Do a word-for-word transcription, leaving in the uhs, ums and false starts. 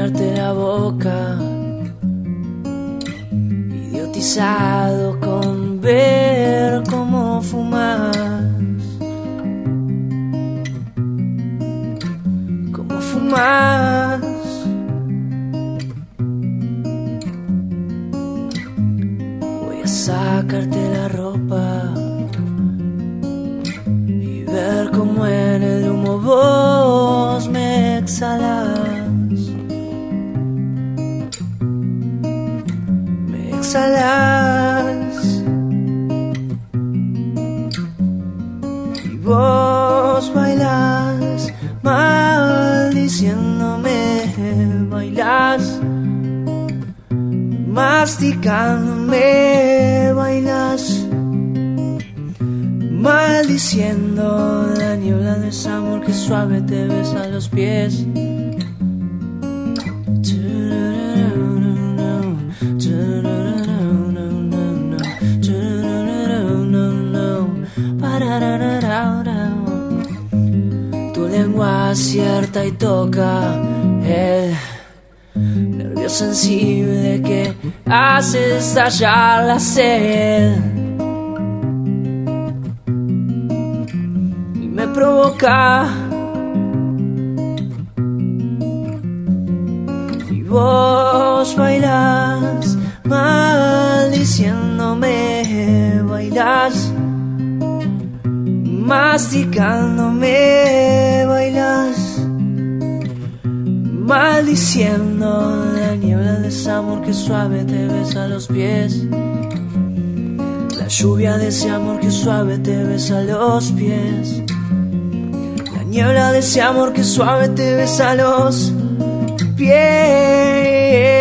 llenarte la boca, idiotizado con ver cómo fumas, cómo fumas. Voy a sacarte la ropa y ver cómo en el humo vos me exhalas. Me exhalas y vos bailas maldiciéndome, bailas masticándome, bailas maldiciendo la niebla de ese amor que suave te besa los pies. Tu lengua acierta y toca el nervio sensible que hace estallar la sed y me provoca. Y vos bailas maldiciéndome, bailas masticándome, bailas maldiciendo la niebla de ese amor que suave te besa los pies. La lluvia de ese amor que suave te besa los pies. La niebla de ese amor que suave te besa los pies.